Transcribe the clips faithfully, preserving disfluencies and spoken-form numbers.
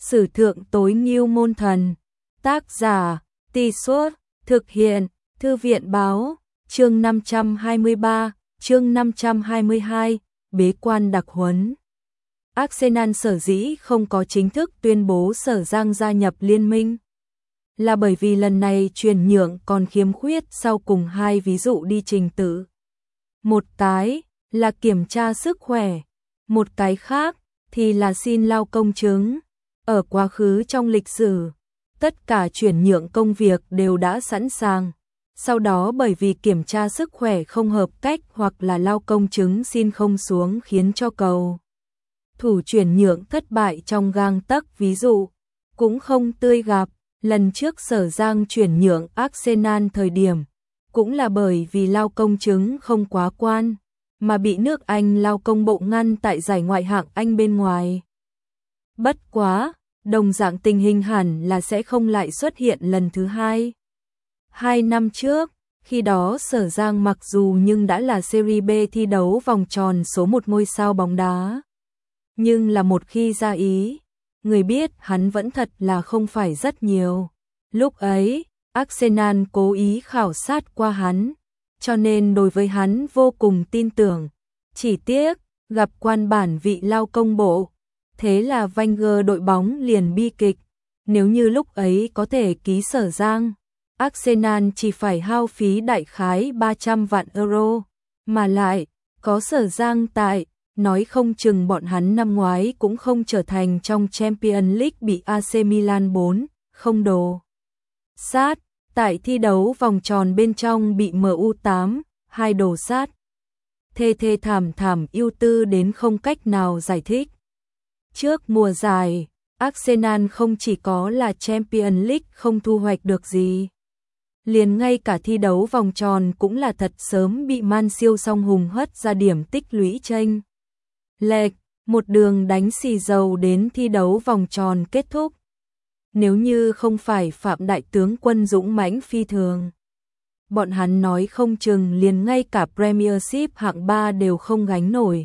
Sử thượng tối ngưu môn thần. Tác giả, Tì Suốt, thực hiện, Thư viện báo, chương năm trăm hai mươi ba, chương năm trăm hai mươi hai, bế quan đặc huấn. Arsenal sở dĩ không có chính thức tuyên bố Sở Giang gia nhập liên minh, là bởi vì lần này chuyển nhượng còn khiếm khuyết sau cùng hai ví dụ đi trình tự. Một cái là kiểm tra sức khỏe, một cái khác thì là xin lao công chứng. Ở quá khứ trong lịch sử, tất cả chuyển nhượng công việc đều đã sẵn sàng. Sau đó bởi vì kiểm tra sức khỏe không hợp cách hoặc là lao công chứng xin không xuống khiến cho cầu thủ chuyển nhượng thất bại trong gang tấc, ví dụ cũng không tươi gặp. Lần trước Sở Giang chuyển nhượng Arsenal thời điểm cũng là bởi vì lao công chứng không quá quan mà bị nước Anh lao công bộ ngăn tại giải ngoại hạng Anh bên ngoài. Bất quá, đồng dạng tình hình hẳn là sẽ không lại xuất hiện lần thứ hai. Hai năm trước, khi đó Sở Giang mặc dù nhưng đã là Serie B thi đấu vòng tròn số một ngôi sao bóng đá, nhưng là một khi ra ý, người biết hắn vẫn thật là không phải rất nhiều. Lúc ấy, Arsenal cố ý khảo sát qua hắn, cho nên đối với hắn vô cùng tin tưởng. Chỉ tiếc, gặp quan bản vị lao công bộ, thế là Wenger đội bóng liền bi kịch. Nếu như lúc ấy có thể ký Sở Giang, Arsenal chỉ phải hao phí đại khái ba trăm vạn euro, mà lại có Sở Giang tại, nói không chừng bọn hắn năm ngoái cũng không trở thành trong Champions League bị a xê Milan bốn không đồ sát, tại thi đấu vòng tròn bên trong bị em u tám hai đồ sát. Thê thê thảm thảm ưu tư đến không cách nào giải thích. Trước mùa giải, Arsenal không chỉ có là Champions League không thu hoạch được gì, liền ngay cả thi đấu vòng tròn cũng là thật sớm bị Man siêu song hùng hất ra điểm tích lũy chênh lệch, một đường đánh xì dầu đến thi đấu vòng tròn kết thúc. Nếu như không phải Phạm đại tướng quân dũng mãnh phi thường, bọn hắn nói không chừng liền ngay cả Premiership hạng ba đều không gánh nổi.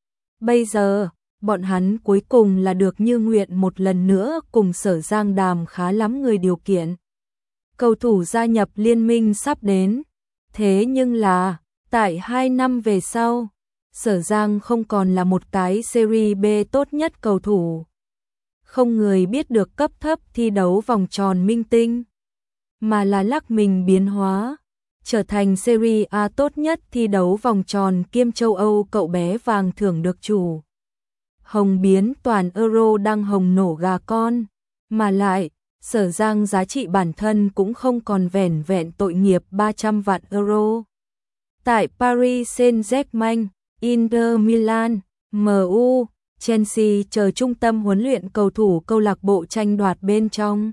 Bây giờ, bọn hắn cuối cùng là được như nguyện một lần nữa cùng Sở Giang đàm khá lắm người điều kiện. Cầu thủ gia nhập liên minh sắp đến, thế nhưng là, tại hai năm về sau, Sở Giang không còn là một cái Serie B tốt nhất cầu thủ. Không người biết được cấp thấp thi đấu vòng tròn minh tinh, mà là lắc mình biến hóa, trở thành Serie A tốt nhất thi đấu vòng tròn kiêm châu Âu cậu bé vàng thưởng được chủ. Hồng biến toàn Euro đang hồng nổ gà con, mà lại, Sở Giang giá trị bản thân cũng không còn vẻn vẹn tội nghiệp ba trăm vạn euro. Tại Paris Saint-Germain, Inter Milan, em u, Chelsea chờ trung tâm huấn luyện cầu thủ câu lạc bộ tranh đoạt bên trong.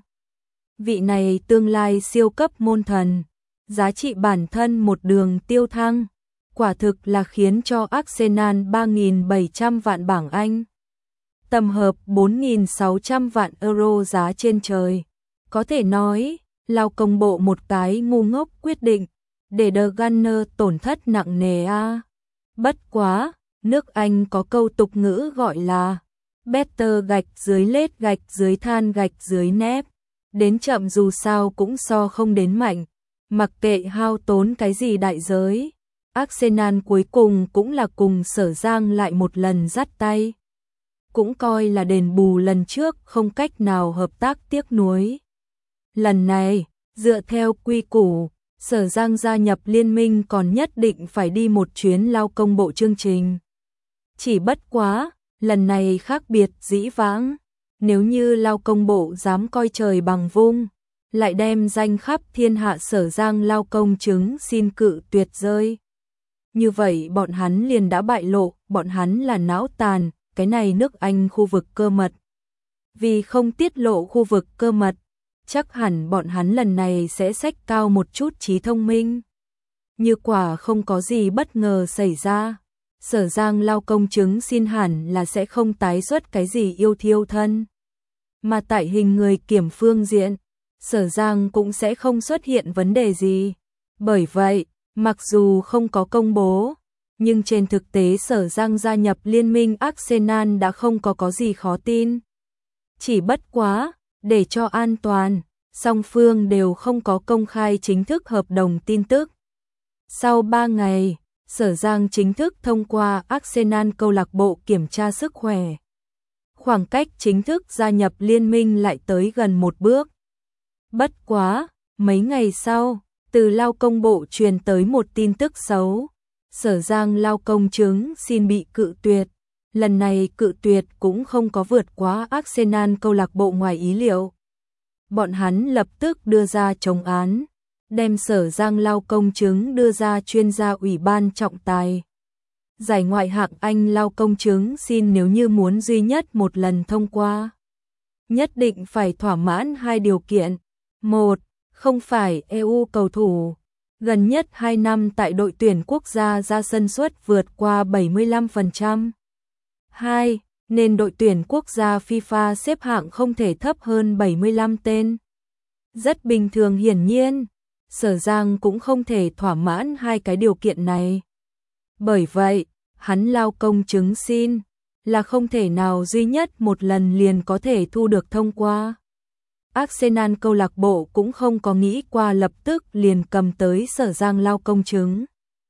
Vị này tương lai siêu cấp môn thần, giá trị bản thân một đường tiêu thăng, quả thực là khiến cho Arsenal ba nghìn bảy trăm vạn bảng Anh, tầm hợp bốn nghìn sáu trăm vạn euro giá trên trời. Có thể nói, lao công bộ một cái ngu ngốc quyết định, để The Gunner tổn thất nặng nề a. À. Bất quá, nước Anh có câu tục ngữ gọi là better gạch dưới lết gạch dưới than gạch dưới nếp. Đến chậm dù sao cũng so không đến mạnh, mặc kệ hao tốn cái gì đại giới. Arsenal cuối cùng cũng là cùng Sở Giang lại một lần dắt tay. Cũng coi là đền bù lần trước không cách nào hợp tác tiếc nuối. Lần này, dựa theo quy củ, Sở Giang gia nhập liên minh còn nhất định phải đi một chuyến lao công bộ chương trình. Chỉ bất quá, lần này khác biệt dĩ vãng, nếu như lao công bộ dám coi trời bằng vung, lại đem danh khắp thiên hạ Sở Giang lao công chứng xin cự tuyệt rơi. Như vậy bọn hắn liền đã bại lộ, bọn hắn là não tàn, cái này nước Anh khu vực cơ mật. Vì không tiết lộ khu vực cơ mật, chắc hẳn bọn hắn lần này sẽ xách cao một chút trí thông minh. Như quả không có gì bất ngờ xảy ra, Sở Giang lao công chứng xin hẳn là sẽ không tái xuất cái gì yêu thiêu thân. Mà tại hình người kiểm phương diện, Sở Giang cũng sẽ không xuất hiện vấn đề gì. Bởi vậy, mặc dù không có công bố, nhưng trên thực tế Sở Giang gia nhập liên minh Arsenal đã không có có gì khó tin. Chỉ bất quá, để cho an toàn, song phương đều không có công khai chính thức hợp đồng tin tức. Sau ba ngày, Sở Giang chính thức thông qua Arsenal câu lạc bộ kiểm tra sức khỏe. Khoảng cách chính thức gia nhập liên minh lại tới gần một bước. Bất quá, mấy ngày sau, từ Lao Công bộ truyền tới một tin tức xấu. Sở Giang Lao công chứng xin bị cự tuyệt. Lần này cự tuyệt cũng không có vượt quá Arsenal câu lạc bộ ngoài ý liệu. Bọn hắn lập tức đưa ra chống án, đem Sở Giang Lao công chứng đưa ra chuyên gia ủy ban trọng tài. Giải ngoại hạng Anh Lao công chứng xin nếu như muốn duy nhất một lần thông qua, nhất định phải thỏa mãn hai điều kiện. Một, không phải e u cầu thủ gần nhất hai năm tại đội tuyển quốc gia ra sân suất vượt qua bảy mươi lăm phần trăm. Hai, nên đội tuyển quốc gia FIFA xếp hạng không thể thấp hơn bảy mươi lăm tên. Rất bình thường, hiển nhiên, Sở Giang cũng không thể thỏa mãn hai cái điều kiện này. Bởi vậy, hắn Lao công chứng xin là không thể nào duy nhất một lần liền có thể thu được thông qua. Arsenal câu lạc bộ cũng không có nghĩ qua lập tức liền cầm tới Sở Giang Lao công chứng.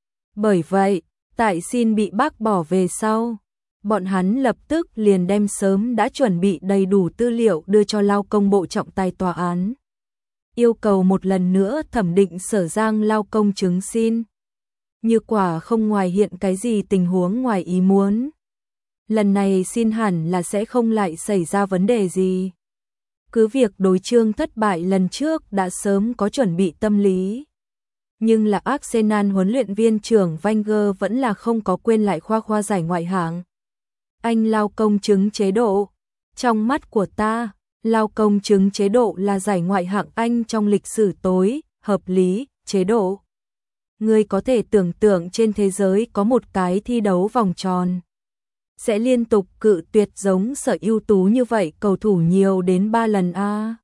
Bởi vậy, tại xin bị bác bỏ về sau, bọn hắn lập tức liền đem sớm đã chuẩn bị đầy đủ tư liệu đưa cho Lao công bộ trọng tài tòa án. Yêu cầu một lần nữa thẩm định Sở Giang Lao công chứng xin. Như quả không ngoài hiện cái gì tình huống ngoài ý muốn, lần này xin hẳn là sẽ không lại xảy ra vấn đề gì. Cứ việc đối chương thất bại lần trước đã sớm có chuẩn bị tâm lý, nhưng là Arsenal huấn luyện viên trưởng Wenger vẫn là không có quên lại khoa khoa giải ngoại hạng Anh Lao công chứng chế độ. Trong mắt của ta, Lao công chứng chế độ là giải ngoại hạng Anh trong lịch sử tối hợp lý chế độ. Ngươi có thể tưởng tượng trên thế giới có một cái thi đấu vòng tròn sẽ liên tục cự tuyệt giống Sở ưu tú như vậy cầu thủ nhiều đến ba lần a. À?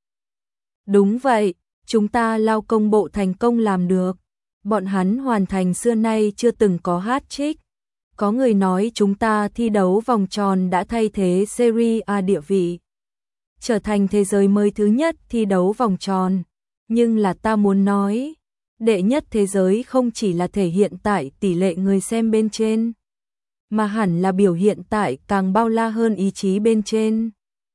Đúng vậy, chúng ta Lao công bộ thành công làm được. Bọn hắn hoàn thành xưa nay chưa từng có hat-trick. Có người nói chúng ta thi đấu vòng tròn đã thay thế Serie A địa vị, trở thành thế giới mới thứ nhất thi đấu vòng tròn. Nhưng là ta muốn nói, đệ nhất thế giới không chỉ là thể hiện tại tỷ lệ người xem bên trên, mà hẳn là biểu hiện tại càng bao la hơn ý chí bên trên.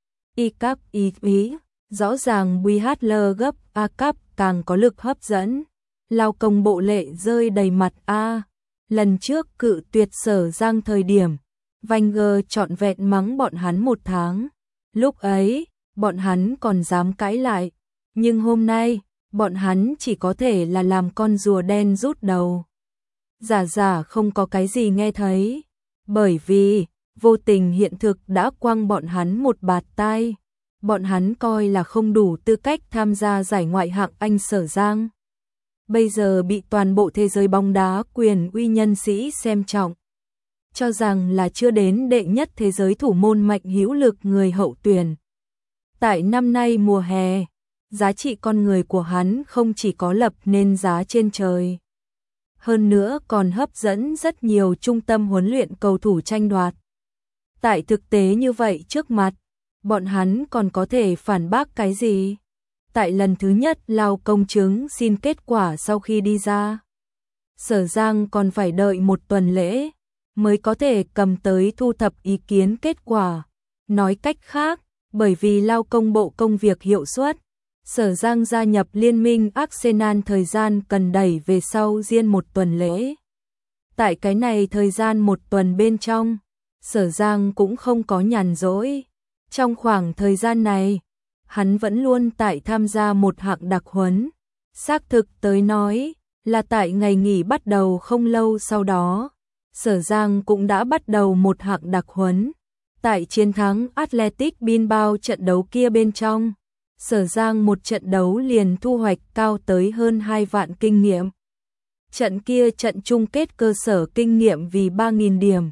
Y cấp ý ý, rõ ràng vê hát lờ gấp A cấp càng có lực hấp dẫn. Lao công bộ lệ rơi đầy mặt a. Lần trước cự tuyệt Sở Giang thời điểm, Wenger trọn vẹn mắng bọn hắn một tháng. Lúc ấy, bọn hắn còn dám cãi lại, nhưng hôm nay, bọn hắn chỉ có thể là làm con rùa đen rút đầu. Giả giả không có cái gì nghe thấy, bởi vì vô tình hiện thực đã quăng bọn hắn một bạt tai. Bọn hắn coi là không đủ tư cách tham gia giải ngoại hạng Anh. Sở Giang bây giờ bị toàn bộ thế giới bóng đá quyền uy nhân sĩ xem trọng, cho rằng là chưa đến đệ nhất thế giới thủ môn mạnh hữu lực người hậu tuyển. Tại năm nay mùa hè, giá trị con người của hắn không chỉ có lập nên giá trên trời, hơn nữa còn hấp dẫn rất nhiều trung tâm huấn luyện cầu thủ tranh đoạt. Tại thực tế như vậy trước mặt, bọn hắn còn có thể phản bác cái gì? Tại lần thứ nhất Lao công chứng xin kết quả sau khi đi ra, Sở Giang còn phải đợi một tuần lễ mới có thể cầm tới thu thập ý kiến kết quả. Nói cách khác, bởi vì Lao công bộ công việc hiệu suất, Sở Giang gia nhập liên minh Arsenal thời gian cần đẩy về sau riêng một tuần lễ. Tại cái này thời gian một tuần bên trong, Sở Giang cũng không có nhàn rỗi. Trong khoảng thời gian này, hắn vẫn luôn tại tham gia một hạng đặc huấn. Xác thực tới nói, là tại ngày nghỉ bắt đầu không lâu sau đó, Sở Giang cũng đã bắt đầu một hạng đặc huấn. Tại chiến thắng Athletic Bilbao trận đấu kia bên trong, Sở Giang một trận đấu liền thu hoạch cao tới hơn hai vạn kinh nghiệm. Trận kia trận chung kết cơ sở kinh nghiệm vì ba nghìn điểm.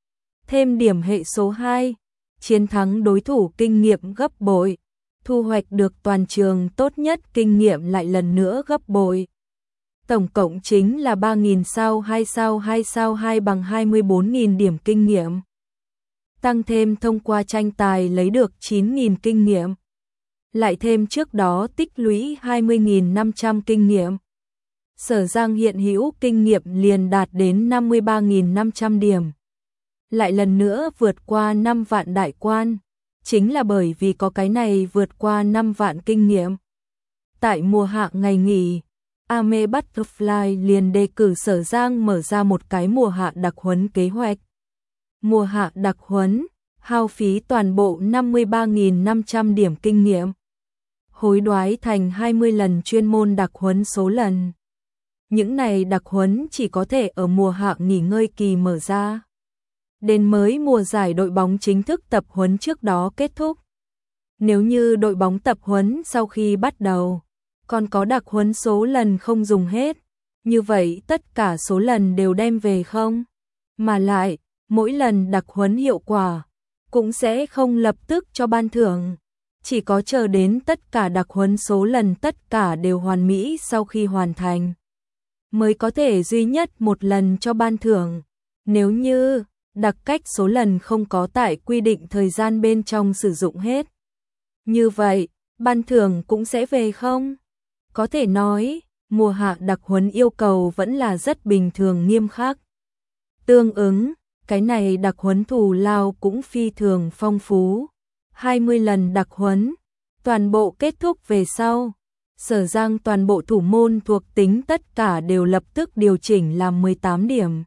Thêm điểm hệ số hai, chiến thắng đối thủ kinh nghiệm gấp bội, thu hoạch được toàn trường tốt nhất kinh nghiệm lại lần nữa gấp bội. Tổng cộng chính là ba nghìn sao hai sao hai sao hai bằng hai mươi bốn nghìn điểm kinh nghiệm. tăng thêm thông qua tranh tài lấy được chín nghìn kinh nghiệm, lại thêm trước đó tích lũy hai mươi nghìn năm trăm kinh nghiệm. Sở Giang hiện hữu kinh nghiệm liền đạt đến năm mươi ba nghìn năm trăm điểm. Lại lần nữa vượt qua năm vạn đại quan, chính là bởi vì có cái này vượt qua năm vạn kinh nghiệm. Tại mùa hạ ngày nghỉ, Ame Butterfly liền đề cử Sở Giang mở ra một cái mùa hạ đặc huấn kế hoạch. Mùa hạ đặc huấn, hao phí toàn bộ năm mươi ba nghìn năm trăm điểm kinh nghiệm. Hối đoái thành hai mươi lần chuyên môn đặc huấn số lần. Những này đặc huấn chỉ có thể ở mùa hạ nghỉ ngơi kỳ mở ra. Đến mới mùa giải đội bóng chính thức tập huấn trước đó kết thúc. Nếu như đội bóng tập huấn sau khi bắt đầu, còn có đặc huấn số lần không dùng hết, như vậy tất cả số lần đều đem về không? Mà lại, mỗi lần đặc huấn hiệu quả, cũng sẽ không lập tức cho ban thưởng. Chỉ có chờ đến tất cả đặc huấn số lần tất cả đều hoàn mỹ sau khi hoàn thành, mới có thể duy nhất một lần cho ban thưởng. Nếu như đặc cách số lần không có tại quy định thời gian bên trong sử dụng hết, như vậy, ban thưởng cũng sẽ về không? Có thể nói, mùa hạ đặc huấn yêu cầu vẫn là rất bình thường nghiêm khắc. Tương ứng, cái này đặc huấn thù lao cũng phi thường phong phú. hai mươi lần đặc huấn, toàn bộ kết thúc về sau. Sở Giang toàn bộ thủ môn thuộc tính tất cả đều lập tức điều chỉnh làm mười tám điểm.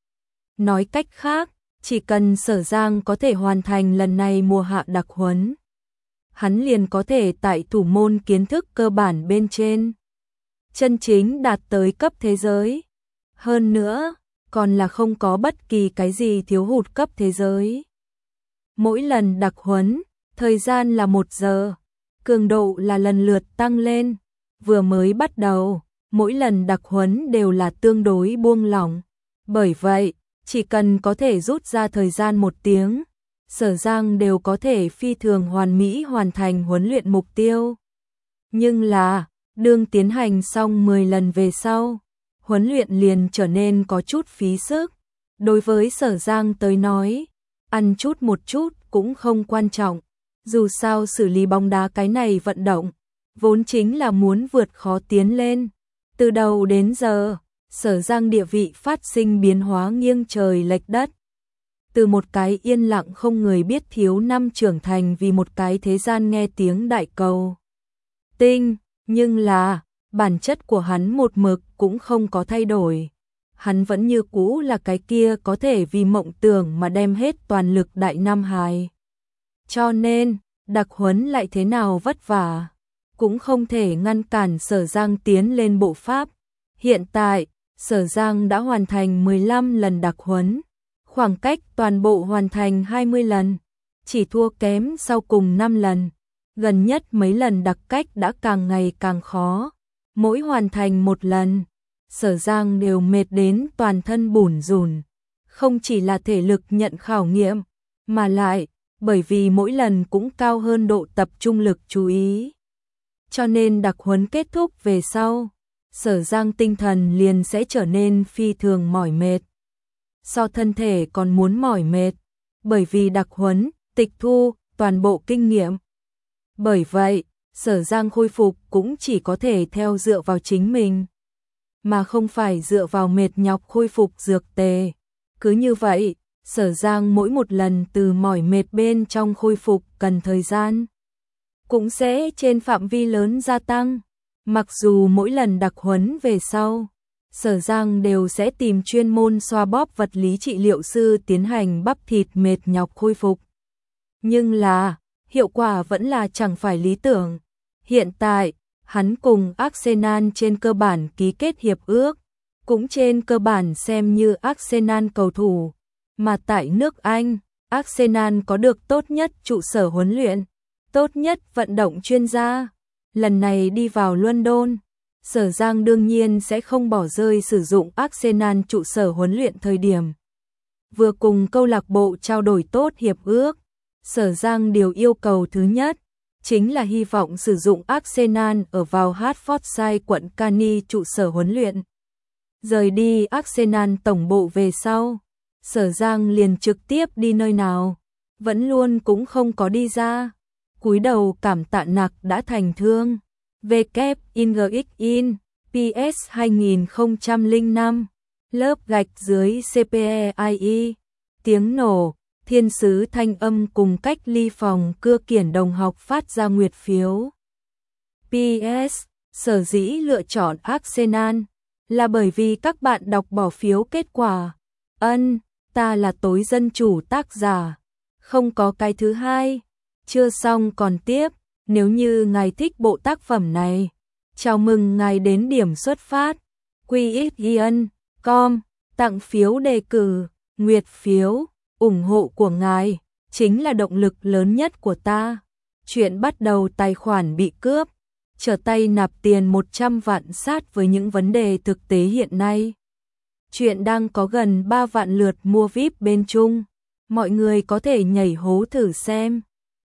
Nói cách khác, chỉ cần Sở Giang có thể hoàn thành lần này mùa hạ đặc huấn, hắn liền có thể tại thủ môn kiến thức cơ bản bên trên chân chính đạt tới cấp thế giới. Hơn nữa, còn là không có bất kỳ cái gì thiếu hụt cấp thế giới. Mỗi lần đặc huấn, thời gian là một giờ, cường độ là lần lượt tăng lên. Vừa mới bắt đầu, mỗi lần đặc huấn đều là tương đối buông lỏng. Bởi vậy, chỉ cần có thể rút ra thời gian một tiếng, Sở Giang đều có thể phi thường hoàn mỹ hoàn thành huấn luyện mục tiêu. Nhưng là, đương tiến hành xong mười lần về sau, huấn luyện liền trở nên có chút phí sức. Đối với Sở Giang tới nói, ăn chút một chút cũng không quan trọng. Dù sao xử lý bóng đá cái này vận động, vốn chính là muốn vượt khó tiến lên. Từ đầu đến giờ, Sở Giang địa vị phát sinh biến hóa nghiêng trời lệch đất. Từ một cái yên lặng không người biết thiếu năm trưởng thành vì một cái thế gian nghe tiếng đại cầu tinh, nhưng là, bản chất của hắn một mực cũng không có thay đổi. Hắn vẫn như cũ là cái kia có thể vì mộng tưởng mà đem hết toàn lực đại nam hài. Cho nên, đặc huấn lại thế nào vất vả, cũng không thể ngăn cản Sở Giang tiến lên bộ pháp. Hiện tại, Sở Giang đã hoàn thành mười lăm lần đặc huấn, khoảng cách toàn bộ hoàn thành hai mươi lần, chỉ thua kém sau cùng năm lần. Gần nhất mấy lần đặc cách đã càng ngày càng khó, mỗi hoàn thành một lần, Sở Giang đều mệt đến toàn thân bủn rủn. Không chỉ là thể lực nhận khảo nghiệm, mà lại, bởi vì mỗi lần cũng cao hơn độ tập trung lực chú ý. Cho nên đặc huấn kết thúc về sau, Sở Giang tinh thần liền sẽ trở nên phi thường mỏi mệt. So thân thể còn muốn mỏi mệt, bởi vì đặc huấn, tịch thu, toàn bộ kinh nghiệm. Bởi vậy, Sở Giang khôi phục cũng chỉ có thể theo dựa vào chính mình, mà không phải dựa vào mệt nhọc khôi phục dược tề. Cứ như vậy, Sở Giang mỗi một lần từ mỏi mệt bên trong khôi phục cần thời gian, cũng sẽ trên phạm vi lớn gia tăng. Mặc dù mỗi lần đặc huấn về sau, Sở Giang đều sẽ tìm chuyên môn xoa bóp vật lý trị liệu sư tiến hành bắp thịt mệt nhọc khôi phục. Nhưng là, hiệu quả vẫn là chẳng phải lý tưởng. Hiện tại, hắn cùng Arsenal trên cơ bản ký kết hiệp ước, cũng trên cơ bản xem như Arsenal cầu thủ. Mà tại nước Anh, Arsenal có được tốt nhất trụ sở huấn luyện, tốt nhất vận động chuyên gia. Lần này đi vào London, Sở Giang đương nhiên sẽ không bỏ rơi sử dụng Arsenal trụ sở huấn luyện thời điểm. Vừa cùng câu lạc bộ trao đổi tốt hiệp ước, Sở Giang điều yêu cầu thứ nhất, chính là hy vọng sử dụng Arsenal ở vào Hertfordshire quận Canny trụ sở huấn luyện. Rời đi Arsenal tổng bộ về sau, Sở Giang liền trực tiếp đi nơi nào? vẫn luôn cũng không có đi ra. Cúi đầu cảm tạ nặc đã thành thương. vê kép in giê ích in, pê ét hai không không năm, lớp gạch dưới xê pê e i e, tiếng nổ, thiên sứ thanh âm cùng cách ly phòng cưa kiển đồng học phát ra nguyệt phiếu. pê ét, sở dĩ lựa chọn Arsenal là bởi vì các bạn đọc bỏ phiếu kết quả. Ân, ta là tối dân chủ tác giả. Không có cái thứ hai. Chưa xong còn tiếp, nếu như ngài thích bộ tác phẩm này, chào mừng ngài đến điểm xuất phát quy ích ion chấm com, tặng phiếu đề cử, nguyệt phiếu, ủng hộ của ngài chính là động lực lớn nhất của ta. Chuyện bắt đầu tài khoản bị cướp, trở tay nạp tiền một trăm vạn sát với những vấn đề thực tế hiện nay. Chuyện đang có gần ba vạn lượt mua víp bên Trung, mọi người có thể nhảy hố thử xem.